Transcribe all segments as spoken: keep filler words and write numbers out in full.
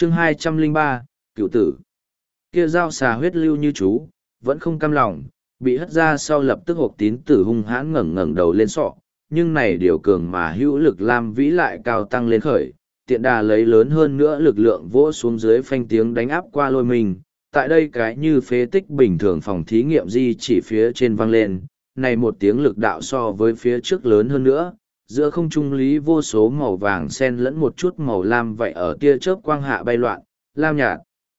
chương hai trăm lẻ ba, cựu tử. Kia dao xà huyết lưu như chú, vẫn không cam lòng, bị hất ra sau lập tức hộp tín tử hung hãn ngẩng ngẩng đầu lên sọ, nhưng này điều cường mà hữu lực lam vĩ lại cao tăng lên khởi, tiện đà lấy lớn hơn nữa lực lượng vỗ xuống dưới phanh tiếng đánh áp qua lôi mình. Tại đây cái như phế tích bình thường phòng thí nghiệm di chỉ phía trên vang lên, này một tiếng lực đạo so với phía trước lớn hơn nữa, giữa không trung lý vô số màu vàng xen lẫn một chút màu lam vậy ở tia chớp quang hạ bay loạn, lam nhạt.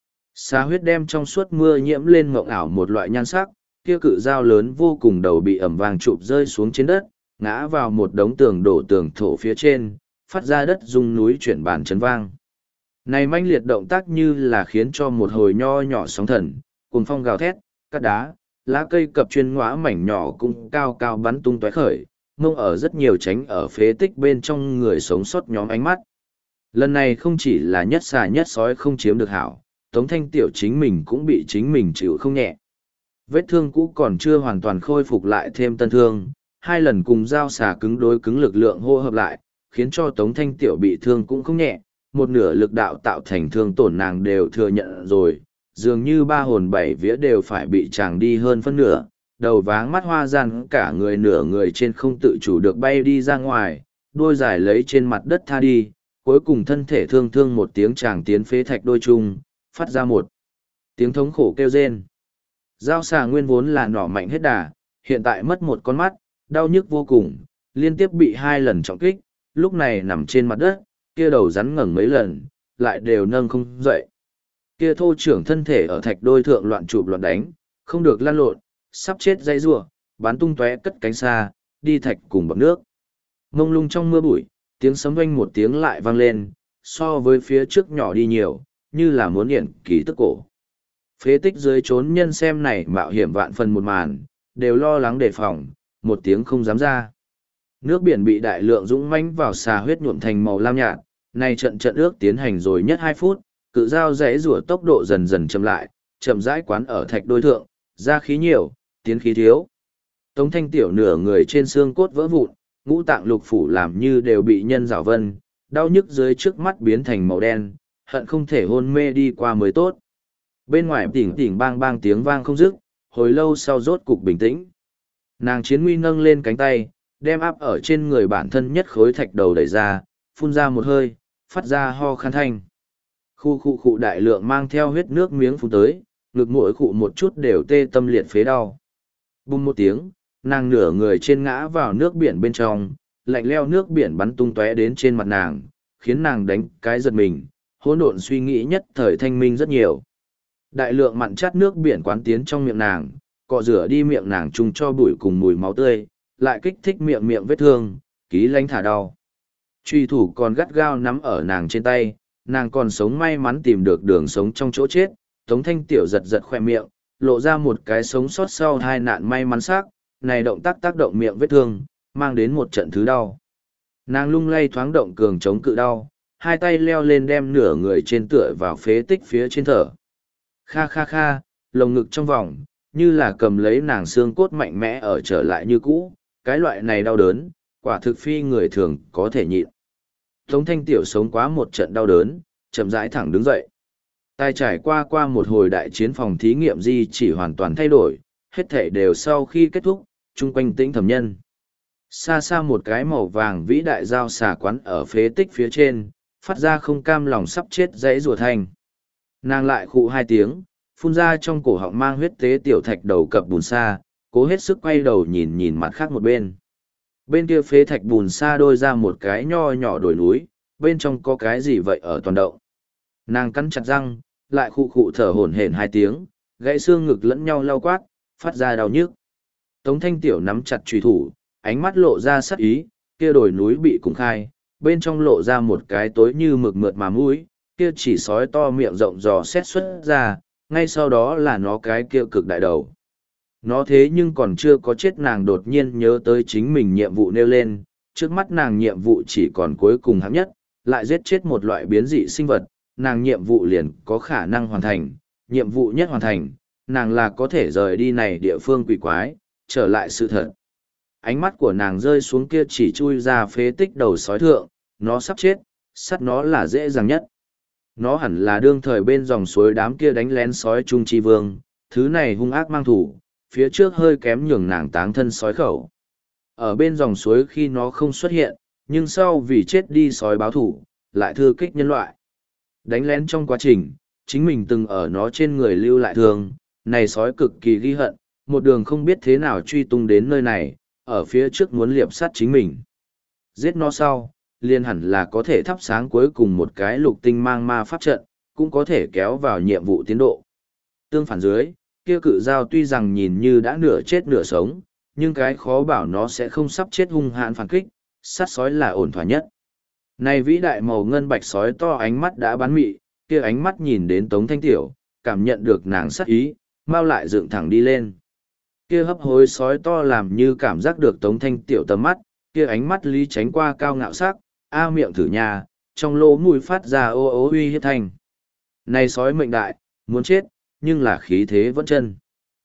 Xà huyết đem trong suốt mưa nhiễm lên mộng ảo một loại nhan sắc, kia cự dao lớn vô cùng đầu bị ẩm vàng chụp rơi xuống trên đất, ngã vào một đống tường đổ tường thổ phía trên, phát ra đất rung núi chuyển bàn chấn vang. Này manh liệt động tác như là khiến cho một hồi nho nhỏ sóng thần, cuồng phong gào thét, cát đá, lá cây cập chuyên ngõa mảnh nhỏ cũng cao cao bắn tung tóe khởi, mông ở rất nhiều tránh ở phế tích bên trong người sống sót nhóm ánh mắt. Lần này không chỉ là nhất xà nhất sói không chiếm được hảo, Tống Thanh Tiểu chính mình cũng bị chính mình chịu không nhẹ. Vết thương cũ còn chưa hoàn toàn khôi phục lại thêm tân thương, hai lần cùng dao xà cứng đối cứng lực lượng hô hợp lại, khiến cho Tống Thanh Tiểu bị thương cũng không nhẹ, một nửa lực đạo tạo thành thương tổn nàng đều thừa nhận rồi, dường như ba hồn bảy vía đều phải bị chàng đi hơn phân nửa, đầu váng mắt hoa gian cả người nửa người trên không tự chủ được bay đi ra ngoài, đôi giải lấy trên mặt đất tha đi, cuối cùng thân thể thương thương một tiếng chàng tiến phế thạch đôi chung, phát ra một tiếng thống khổ kêu rên. Dao xà nguyên vốn là nỏ mạnh hết đà, hiện tại mất một con mắt, đau nhức vô cùng, liên tiếp bị hai lần trọng kích, lúc này nằm trên mặt đất, kia đầu rắn ngẩng mấy lần, lại đều nâng không dậy. Kia thô trưởng thân thể ở thạch đôi thượng loạn chụp loạn đánh, không được lăn lộn, sắp chết dây rủa, bắn tung tóe cất cánh xa, đi thạch cùng bọt nước. Mông lung trong mưa bụi, tiếng sấm vang một tiếng lại vang lên, so với phía trước nhỏ đi nhiều, như là muốn điển kỳ tức cổ. Phế tích dưới trốn nhân xem này mạo hiểm vạn phần một màn, đều lo lắng đề phòng, một tiếng không dám ra. Nước biển bị đại lượng dũng mãnh vào xà huyết nhuộm thành màu lam nhạt, này trận trận ước tiến hành rồi nhất hai phút, cự dao rẽ rủa tốc độ dần dần chậm lại, chậm rãi quán ở thạch đôi thượng, ra khí nhiều, tiến khí thiếu. Tống Thanh Tiểu nửa người trên xương cốt vỡ vụn, ngũ tạng lục phủ làm như đều bị nhân rào vân, đau nhức dưới trước mắt biến thành màu đen, hận không thể hôn mê đi qua mới tốt. Bên ngoài tỉnh tỉnh bang bang tiếng vang không dứt, hồi lâu sau rốt cục bình tĩnh. Nàng chiến nguy nâng lên cánh tay, đem áp ở trên người bản thân nhất khối thạch đầu đẩy ra, phun ra một hơi, phát ra ho khan thanh. Khu khu khu đại lượng mang theo huyết nước miếng phun tới, ngực mỗi khu một chút đều tê tâm liệt phế đau. Bùng một tiếng, nàng nửa người trên ngã vào nước biển bên trong, lạnh leo nước biển bắn tung tóe đến trên mặt nàng, khiến nàng đánh cái giật mình, hỗn độn suy nghĩ nhất thời thanh minh rất nhiều. Đại lượng mặn chát nước biển quán tiến trong miệng nàng, cọ rửa đi miệng nàng chung cho bụi cùng mùi máu tươi, lại kích thích miệng miệng vết thương, ký lánh thả đau. Truy thủ còn gắt gao nắm ở nàng trên tay, nàng còn sống may mắn tìm được đường sống trong chỗ chết. Tống Thanh Tiểu giật giật khoe miệng, lộ ra một cái sống sót sau hai nạn may mắn xác, này động tác tác động miệng vết thương, mang đến một trận thứ đau. Nàng lung lay thoáng động cường chống cự đau, hai tay leo lên đem nửa người trên tựa vào phế tích phía trên thở. Kha kha kha, lồng ngực trong vòng, như là cầm lấy nàng xương cốt mạnh mẽ ở trở lại như cũ, cái loại này đau đớn, quả thực phi người thường có thể nhịn. Tống Thanh Tiểu sống quá một trận đau đớn, chậm rãi thẳng đứng dậy. Tài trải qua qua một hồi đại chiến phòng thí nghiệm di chỉ hoàn toàn thay đổi, hết thể đều sau khi kết thúc, chung quanh tĩnh thẩm nhân. Xa xa một cái màu vàng vĩ đại dao xà quán ở phế tích phía trên, phát ra không cam lòng sắp chết dãy rùa thanh. Nàng lại khụ hai tiếng, phun ra trong cổ họng mang huyết tế tiểu thạch đầu cập bùn sa, cố hết sức quay đầu nhìn nhìn mặt khác một bên. Bên kia phế thạch bùn sa đôi ra một cái nho nhỏ đồi núi, bên trong có cái gì vậy ở toàn động. Nàng cắn chặt răng, lại khụ khụ thở hổn hển hai tiếng, gãy xương ngực lẫn nhau lau quát, phát ra đau nhức. Tống Thanh Tiểu nắm chặt chùy thủ, ánh mắt lộ ra sắc ý, kia đồi núi bị cùng khai, bên trong lộ ra một cái tối như mực mượt mà mũi, kia chỉ sói to miệng rộng dò xét xuất ra, ngay sau đó là nó cái kia cực đại đầu. Nó thế nhưng còn chưa có chết, nàng đột nhiên nhớ tới chính mình nhiệm vụ nêu lên, trước mắt nàng nhiệm vụ chỉ còn cuối cùng hạng nhất, lại giết chết một loại biến dị sinh vật, nàng nhiệm vụ liền có khả năng hoàn thành, nhiệm vụ nhất hoàn thành, nàng là có thể rời đi này địa phương quỷ quái, trở lại sự thật. Ánh mắt của nàng rơi xuống kia chỉ chui ra phế tích đầu sói thượng, nó sắp chết, sắt nó là dễ dàng nhất. Nó hẳn là đương thời bên dòng suối đám kia đánh lén sói trung chi vương, thứ này hung ác mang thủ, phía trước hơi kém nhường nàng táng thân sói khẩu. Ở bên dòng suối khi nó không xuất hiện, nhưng sau vì chết đi sói báo thủ, lại thư kích nhân loại. Đánh lén trong quá trình, chính mình từng ở nó trên người lưu lại thương, này sói cực kỳ ghi hận, một đường không biết thế nào truy tung đến nơi này, ở phía trước muốn liệp sát chính mình. Giết nó sau, liền hẳn là có thể thắp sáng cuối cùng một cái lục tinh mang ma pháp trận, cũng có thể kéo vào nhiệm vụ tiến độ. Tương phản dưới, kia cự dao tuy rằng nhìn như đã nửa chết nửa sống, nhưng cái khó bảo nó sẽ không sắp chết hung hãn phản kích, sát sói là ổn thỏa nhất. Này vĩ đại màu ngân bạch sói to ánh mắt đã bán mị, kia ánh mắt nhìn đến Tống Thanh Tiểu, cảm nhận được nàng sát ý, mau lại dựng thẳng đi lên. Kia hấp hối sói to làm như cảm giác được Tống Thanh Tiểu tầm mắt, kia ánh mắt lý tránh qua cao ngạo sắc, a miệng thử nhà, trong lỗ mũi phát ra ô ô uy hiếp thanh. Này sói mệnh đại, muốn chết, nhưng là khí thế vẫn chân.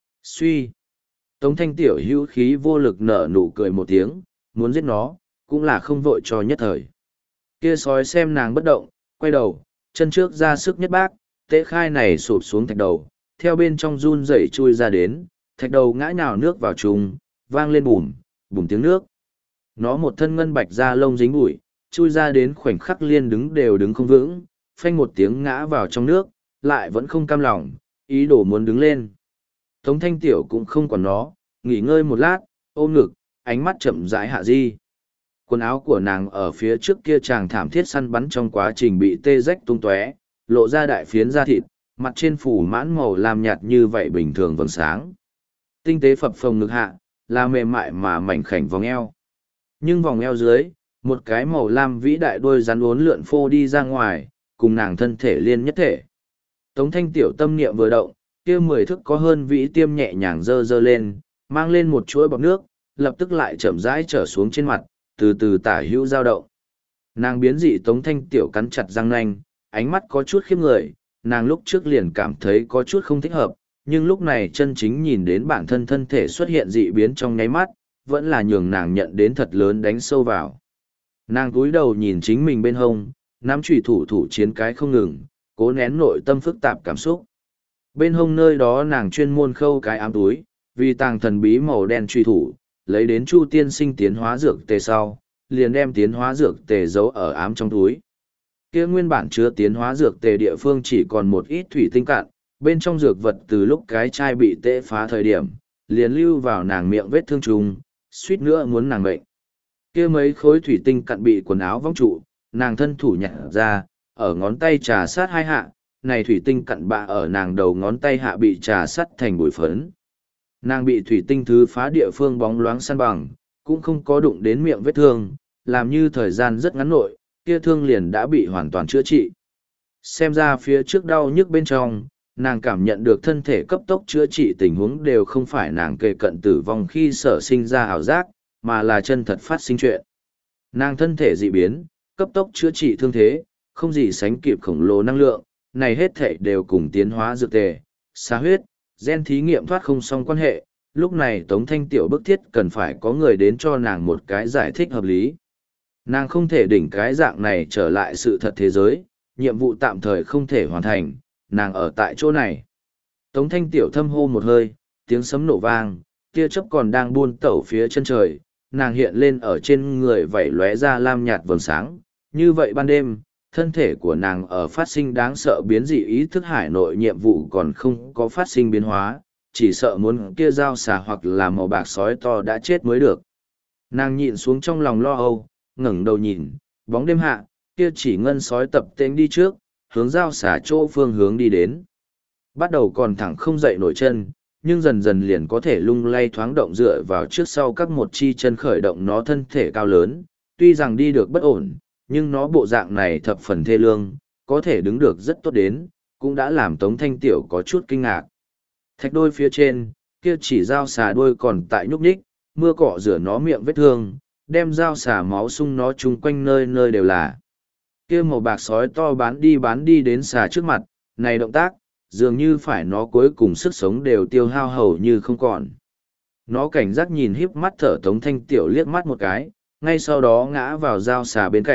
Suy. Tống Thanh Tiểu hữu khí vô lực nở nụ cười một tiếng, muốn giết nó, cũng là không vội cho nhất thời. Kia sói xem nàng bất động, quay đầu, chân trước ra sức nhất bác, tế khai này sụp xuống thạch đầu, theo bên trong run rẩy chui ra đến, thạch đầu ngã nhào nước vào trùng, vang lên bùm, bùm tiếng nước. Nó một thân ngân bạch da lông dính bụi, chui ra đến khoảnh khắc liên đứng đều đứng không vững, phanh một tiếng ngã vào trong nước, lại vẫn không cam lòng, ý đồ muốn đứng lên. Tống Thanh Tiểu cũng không còn nó, nghỉ ngơi một lát, ôm ngực, ánh mắt chậm rãi hạ di. Quần áo của nàng ở phía trước kia chàng thảm thiết săn bắn trong quá trình bị tê rách tung tóe, lộ ra đại phiến da thịt, mặt trên phủ mãn màu làm nhạt như vậy bình thường vầng sáng. Tinh tế phập phồng ngực hạ, là mềm mại mà mảnh khảnh vòng eo. Nhưng vòng eo dưới, một cái màu lam vĩ đại đôi rắn uốn lượn phô đi ra ngoài, cùng nàng thân thể liên nhất thể. Tống Thanh Tiểu tâm niệm vừa động, kia mười thức có hơn vĩ tiêm nhẹ nhàng dơ dơ lên, mang lên một chuỗi bọt nước, lập tức lại chậm rãi trở xuống trên mặt, từ từ tả hữu dao động. Nàng biến dị Tống Thanh Tiểu cắn chặt răng nanh, ánh mắt có chút khiếp người, nàng lúc trước liền cảm thấy có chút không thích hợp, nhưng lúc này chân chính nhìn đến bản thân thân thể xuất hiện dị biến trong nháy mắt, vẫn là nhường nàng nhận đến thật lớn đánh sâu vào. Nàng cúi đầu nhìn chính mình bên hông, nắm chùy thủ thủ chiến cái không ngừng, cố nén nội tâm phức tạp cảm xúc. Bên hông nơi đó nàng chuyên môn khâu cái ám túi, vì tàng thần bí màu đen chùy thủ, lấy đến Chu tiên sinh tiến hóa dược tề sau, liền đem tiến hóa dược tề giấu ở ám trong túi. Kia nguyên bản chứa tiến hóa dược tề địa phương chỉ còn một ít thủy tinh cạn, bên trong dược vật từ lúc cái chai bị tễ phá thời điểm, liền lưu vào nàng miệng vết thương trùng, suýt nữa muốn nàng bệnh. Kia mấy khối thủy tinh cạn bị quần áo vong trụ, nàng thân thủ nhặt ra, ở ngón tay trà sát hai hạ, này thủy tinh cặn bạ ở nàng đầu ngón tay hạ bị trà sắt thành bụi phấn. Nàng bị thủy tinh thứ phá địa phương bóng loáng săn bằng, cũng không có đụng đến miệng vết thương, làm như thời gian rất ngắn nội, kia thương liền đã bị hoàn toàn chữa trị. Xem ra phía trước đau nhức bên trong, nàng cảm nhận được thân thể cấp tốc chữa trị tình huống đều không phải nàng kề cận tử vong khi sở sinh ra ảo giác, mà là chân thật phát sinh chuyện. Nàng thân thể dị biến, cấp tốc chữa trị thương thế, không gì sánh kịp khổng lồ năng lượng, này hết thể đều cùng tiến hóa dược tề, xá huyết, gen thí nghiệm thoát không xong quan hệ, lúc này Tống Thanh Tiểu bức thiết cần phải có người đến cho nàng một cái giải thích hợp lý. Nàng không thể đỉnh cái dạng này trở lại sự thật thế giới, nhiệm vụ tạm thời không thể hoàn thành, nàng ở tại chỗ này. Tống Thanh Tiểu thâm hô một hơi, tiếng sấm nổ vang, tia chớp còn đang buôn tẩu phía chân trời, nàng hiện lên ở trên người vảy lóe ra lam nhạt vầng sáng, như vậy ban đêm, thân thể của nàng ở phát sinh đáng sợ biến dị ý thức hải nội nhiệm vụ còn không có phát sinh biến hóa, chỉ sợ muốn kia dao xà hoặc là màu bạc sói to đã chết mới được. Nàng nhịn xuống trong lòng lo âu, ngẩng đầu nhìn, bóng đêm hạ, kia chỉ ngân sói tập tên đi trước, hướng dao xà chỗ phương hướng đi đến. Bắt đầu còn thẳng không dậy nổi chân, nhưng dần dần liền có thể lung lay thoáng động dựa vào trước sau các một chi chân khởi động nó thân thể cao lớn, tuy rằng đi được bất ổn, nhưng nó bộ dạng này thập phần thê lương, có thể đứng được rất tốt đến, cũng đã làm Tống Thanh Tiểu có chút kinh ngạc. Thạch đôi phía trên, kia chỉ dao xà đuôi còn tại nhúc nhích, mưa cọ rửa nó miệng vết thương, đem dao xà máu sung nó chung quanh nơi nơi đều là. Kia màu bạc sói to bán đi bán đi đến xà trước mặt, này động tác, dường như phải nó cuối cùng sức sống đều tiêu hao hầu như không còn. Nó cảnh giác nhìn híp mắt thở Tống Thanh Tiểu liếc mắt một cái, ngay sau đó ngã vào dao xà bên cạnh,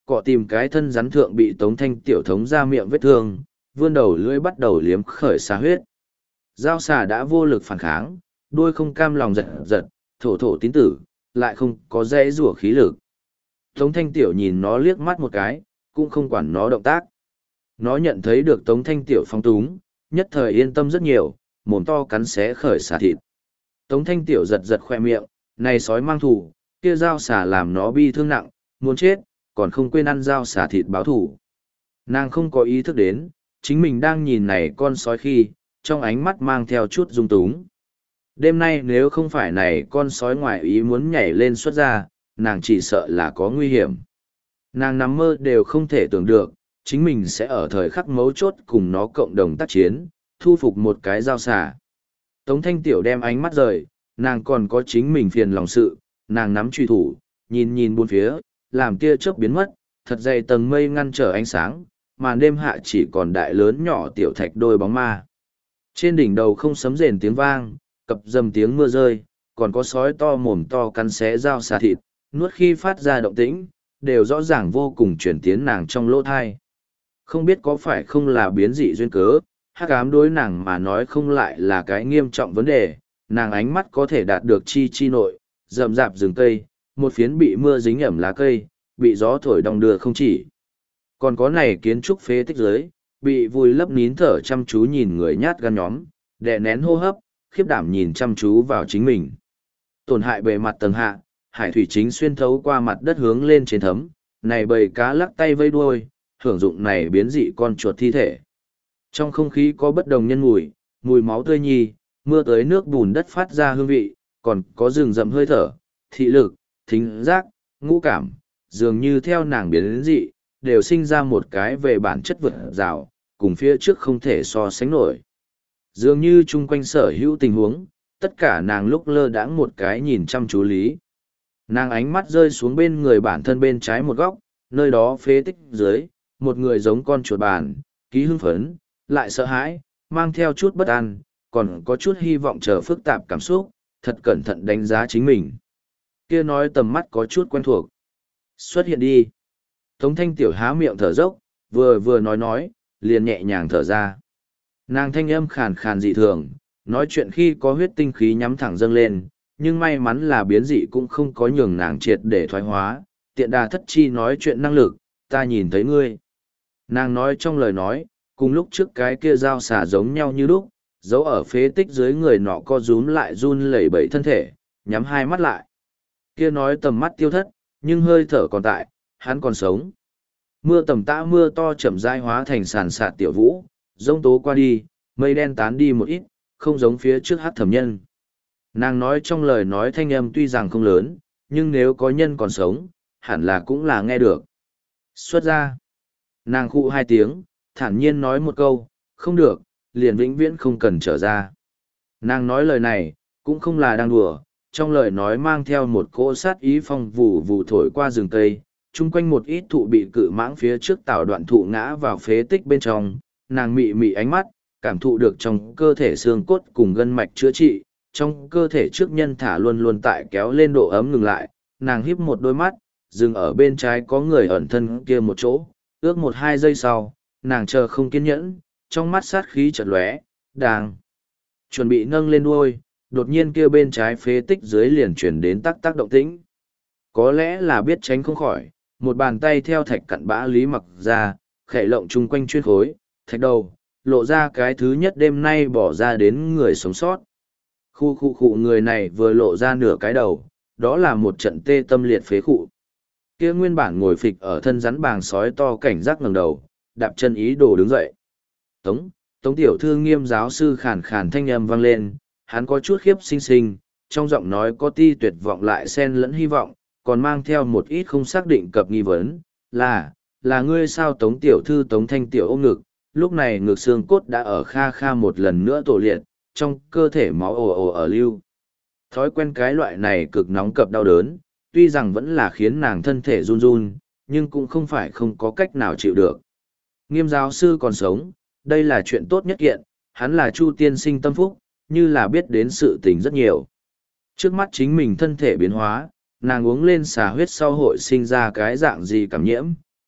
cọ tìm cái thân rắn thượng bị Tống Thanh Tiểu thống ra miệng vết thương, vươn đầu lưỡi bắt đầu liếm khởi xà huyết. Dao xà đã vô lực phản kháng, đuôi không cam lòng giật giật, thổ thổ tín tử, lại không có dễ rủa khí lực. Tống Thanh Tiểu nhìn nó liếc mắt một cái, cũng không quản nó động tác. Nó nhận thấy được Tống Thanh Tiểu phóng túng, nhất thời yên tâm rất nhiều, mồm to cắn xé khởi xà thịt. Tống Thanh Tiểu giật giật khoe miệng, này sói mang thù, kia dao xà làm nó bi thương nặng, muốn chết, còn không quên ăn dao xà thịt báo thù. Nàng không có ý thức đến, chính mình đang nhìn này con sói khi, trong ánh mắt mang theo chút dung túng. Đêm nay nếu không phải này con sói ngoài ý muốn nhảy lên xuất ra, nàng chỉ sợ là có nguy hiểm. Nàng nằm mơ đều không thể tưởng được, chính mình sẽ ở thời khắc mấu chốt cùng nó cộng đồng tác chiến, thu phục một cái dao xà. Tống Thanh Tiểu đem ánh mắt rời, nàng còn có chính mình phiền lòng sự, nàng nắm truy thủ, nhìn nhìn bốn phía, làm tia chớp biến mất, thật dày tầng mây ngăn trở ánh sáng, màn đêm hạ chỉ còn đại lớn nhỏ tiểu thạch đôi bóng ma. Trên đỉnh đầu không sấm rền tiếng vang, cập dầm tiếng mưa rơi, còn có sói to mồm to cắn xé dao xà thịt, nuốt khi phát ra động tĩnh, đều rõ ràng vô cùng chuyển tiến nàng trong lỗ thai. Không biết có phải không là biến dị duyên cớ, hắc ám đối nàng mà nói không lại là cái nghiêm trọng vấn đề, nàng ánh mắt có thể đạt được chi chi nội, rậm rạp rừng cây, một phiến bị mưa dính ẩm lá cây, bị gió thổi đong đưa không chỉ. Còn có này kiến trúc phế tích dưới, bị vùi lấp nín thở chăm chú nhìn người nhát gan nhóm, đè nén hô hấp, khiếp đảm nhìn chăm chú vào chính mình. Tổn hại bề mặt tầng hạ, hải thủy chính xuyên thấu qua mặt đất hướng lên trên thấm, này bầy cá lắc tay vây đuôi, hưởng dụng này biến dị con chuột thi thể. Trong không khí có bất đồng nhân mùi, mùi máu tươi nhi, mưa tới nước bùn đất phát ra hương vị, còn có rừng rậm hơi thở, thị lực, thính giác, ngũ cảm, dường như theo nàng biến dị, đều sinh ra một cái về bản chất vượt rào, cùng phía trước không thể so sánh nổi. Dường như chung quanh sở hữu tình huống, tất cả nàng lúc lơ đãng một cái nhìn chăm chú lý. Nàng ánh mắt rơi xuống bên người bản thân bên trái một góc, nơi đó phế tích dưới, một người giống con chuột bàn, ký hưng phấn, lại sợ hãi, mang theo chút bất an, còn có chút hy vọng chờ phức tạp cảm xúc, thật cẩn thận đánh giá chính mình. Kia nói tầm mắt có chút quen thuộc. Xuất hiện đi. Tống Thanh Tiểu há miệng thở dốc, vừa vừa nói nói, liền nhẹ nhàng thở ra. Nàng thanh âm khàn khàn dị thường, nói chuyện khi có huyết tinh khí nhắm thẳng dâng lên, nhưng may mắn là biến dị cũng không có nhường nàng triệt để thoái hóa, tiện đà thất chi nói chuyện năng lực, ta nhìn thấy ngươi. Nàng nói trong lời nói, cùng lúc trước cái kia dao xả giống nhau như lúc, giấu ở phế tích dưới người nọ co rúm lại run lẩy bẩy thân thể, nhắm hai mắt lại. Kia nói tầm mắt tiêu thất, nhưng hơi thở còn tại, hắn còn sống. Mưa tầm tã mưa to chậm rãi hóa thành sàn sạt tiểu vũ, rông tố qua đi, mây đen tán đi một ít, không giống phía trước hát thẩm nhân. Nàng nói trong lời nói thanh âm tuy rằng không lớn, nhưng nếu có nhân còn sống, hẳn là cũng là nghe được. Xuất ra. Nàng khụ hai tiếng, thản nhiên nói một câu, không được, liền vĩnh viễn không cần trở ra. Nàng nói lời này, cũng không là đang đùa, trong lời nói mang theo một cỗ sát ý phong vụ vụ thổi qua rừng cây, chung quanh một ít thụ bị cự mãng phía trước tạo đoạn thụ ngã vào phế tích bên trong, nàng mị mị ánh mắt, cảm thụ được trong cơ thể xương cốt cùng gân mạch chữa trị, trong cơ thể trước nhân thả luôn luôn tại kéo lên độ ấm ngừng lại, nàng híp một đôi mắt, dừng ở bên trái có người ẩn thân kia một chỗ, ước một hai giây sau, nàng chờ không kiên nhẫn, trong mắt sát khí chợt lóe, đang chuẩn bị nâng lên đuôi, đột nhiên kia bên trái phế tích dưới liền chuyển đến tắc tắc động tĩnh. Có lẽ là biết tránh không khỏi, một bàn tay theo thạch cặn bã lý mặc ra, khẽ lộng chung quanh chuyên khối, thạch đầu, lộ ra cái thứ nhất đêm nay bỏ ra đến người sống sót. Khu khu khu người này vừa lộ ra nửa cái đầu, đó là một trận tê tâm liệt phế khụ. Kia nguyên bản ngồi phịch ở thân rắn bàng sói to cảnh giác ngẩng đầu, đạp chân ý đồ đứng dậy. Tống, Tống tiểu thư nghiêm giáo sư khàn khàn thanh âm vang lên, hắn có chút khiếp sinh sinh, trong giọng nói có ti tuyệt vọng lại xen lẫn hy vọng, còn mang theo một ít không xác định cập nghi vấn, là, là ngươi sao Tống tiểu thư Tống thanh tiểu ôm ngực, lúc này ngực xương cốt đã ở kha kha một lần nữa tổ liệt, trong cơ thể máu ồ ồ ở lưu. Thói quen cái loại này cực nóng cập đau đớn, tuy rằng vẫn là khiến nàng thân thể run run, nhưng cũng không phải không có cách nào chịu được. Nghiêm giáo sư còn sống, đây là chuyện tốt nhất kiện, hắn là Chu tiên sinh tâm phúc, như là biết đến sự tình rất nhiều. Trước mắt chính mình thân thể biến hóa, nàng uống lên xà huyết sau hội sinh ra cái dạng gì cảm nhiễm,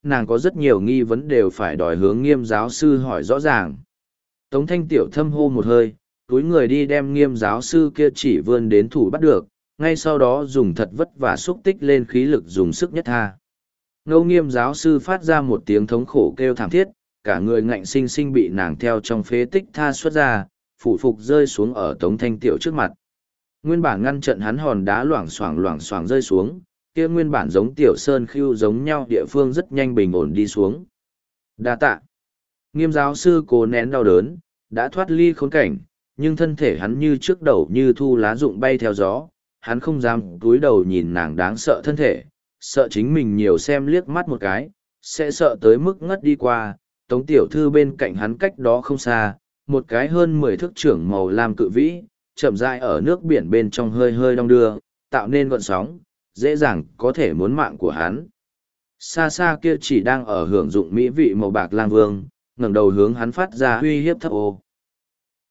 nàng có rất nhiều nghi vấn đều phải đòi hướng Nghiêm giáo sư hỏi rõ ràng. Tống Thanh Tiểu thâm hô một hơi, túi người đi đem Nghiêm giáo sư kia chỉ vươn đến thủ bắt được, ngay sau đó dùng thật vất vả xúc tích lên khí lực dùng sức nhất tha. Ngô Nghiêm giáo sư phát ra một tiếng thống khổ kêu thảm thiết, cả người ngạnh sinh sinh bị nàng theo trong phế tích tha xuất ra, phủ phục rơi xuống ở Tống Thanh Tiểu trước mặt. Nguyên bản ngăn trận hắn hòn đá loảng xoảng loảng xoảng rơi xuống, kia nguyên bản giống tiểu sơn khưu giống nhau địa phương rất nhanh bình ổn đi xuống. Đa tạ. Nghiêm giáo sư cố nén đau đớn, đã thoát ly khốn cảnh, nhưng thân thể hắn như trước đầu như thu lá rụng bay theo gió, hắn không dám cúi đầu nhìn nàng đáng sợ thân thể, sợ chính mình nhiều xem liếc mắt một cái, sẽ sợ tới mức ngất đi qua. Tống tiểu thư bên cạnh hắn cách đó không xa, một cái hơn mười thước trưởng màu lam cự vĩ, chậm rãi ở nước biển bên trong hơi hơi đong đưa, tạo nên gợn sóng, dễ dàng có thể muốn mạng của hắn. Xa xa kia chỉ đang ở hưởng dụng mỹ vị màu bạc lang vương, ngẩng đầu hướng hắn phát ra uy hiếp thấp ô.